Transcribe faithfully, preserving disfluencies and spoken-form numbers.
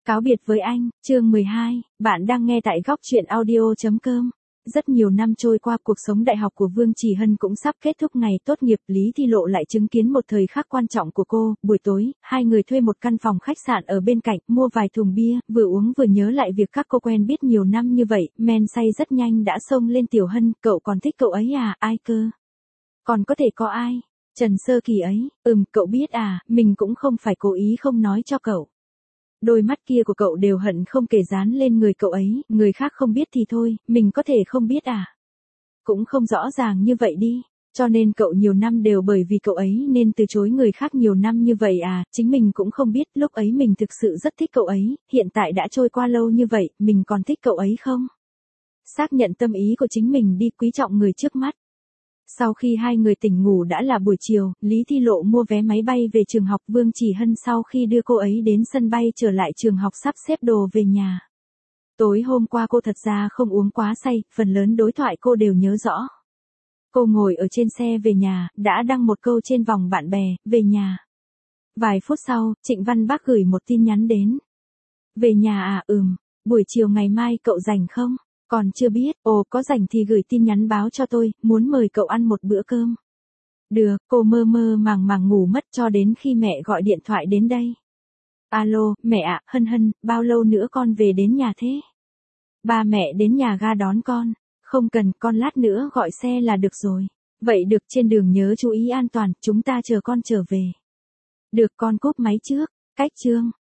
Cáo biệt với anh, chương mười hai, bạn đang nghe tại góc truyện audio chấm com. Rất nhiều năm trôi qua, cuộc sống đại học của Vương Chỉ Hân cũng sắp kết thúc. Ngày tốt nghiệp, Lý Thi Lộ lại chứng kiến một thời khắc quan trọng của cô. Buổi tối, hai người thuê một căn phòng khách sạn ở bên cạnh, mua vài thùng bia, vừa uống vừa nhớ lại việc các cô quen biết nhiều năm như vậy. Men say rất nhanh đã xông lên. Tiểu Hân, cậu còn thích cậu ấy à? Ai cơ? Còn có thể có ai? Trần Sơ Kỳ ấy. Ừm, cậu biết à, mình cũng không phải cố ý không nói cho cậu. Đôi mắt kia của cậu đều hận không kể dán lên người cậu ấy, người khác không biết thì thôi, mình có thể không biết à? Cũng không rõ ràng như vậy đi, cho nên cậu nhiều năm đều bởi vì cậu ấy nên từ chối người khác nhiều năm như vậy à? Chính mình cũng không biết, lúc ấy mình thực sự rất thích cậu ấy, hiện tại đã trôi qua lâu như vậy, mình còn thích cậu ấy không? Xác nhận tâm ý của chính mình đi, quý trọng người trước mắt. Sau khi hai người tỉnh ngủ đã là buổi chiều, Lý Thi Lộ mua vé máy bay về trường học. Vương Chỉ Hân sau khi đưa cô ấy đến sân bay trở lại trường học sắp xếp đồ về nhà. Tối hôm qua cô thật ra không uống quá say, phần lớn đối thoại cô đều nhớ rõ. Cô ngồi ở trên xe về nhà, đã đăng một câu trên vòng bạn bè, về nhà. Vài phút sau, Trịnh Văn Bác gửi một tin nhắn đến. Về nhà à? Ừm, buổi chiều ngày mai cậu rảnh không? Còn chưa biết, ồ có rảnh thì gửi tin nhắn báo cho tôi, muốn mời cậu ăn một bữa cơm. Được, cô mơ mơ màng màng ngủ mất cho đến khi mẹ gọi điện thoại đến đây. Alo, mẹ ạ, Hân Hân, bao lâu nữa con về đến nhà thế? Ba mẹ đến nhà ga đón con. Không cần, con lát nữa gọi xe là được rồi. Vậy được, trên đường nhớ chú ý an toàn, chúng ta chờ con trở về. Được, con cúp máy trước. Cách chương.